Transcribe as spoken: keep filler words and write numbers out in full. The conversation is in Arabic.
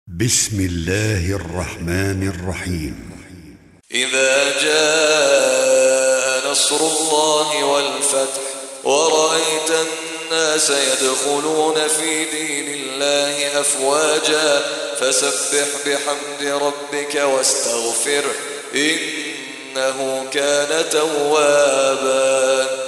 بسم الله الرحمن الرحيم. إذا جاء نصر الله والفتح ورأيت الناس يدخلون في دين الله أفواجا فسبح بحمد ربك واستغفره إنه كان توابا.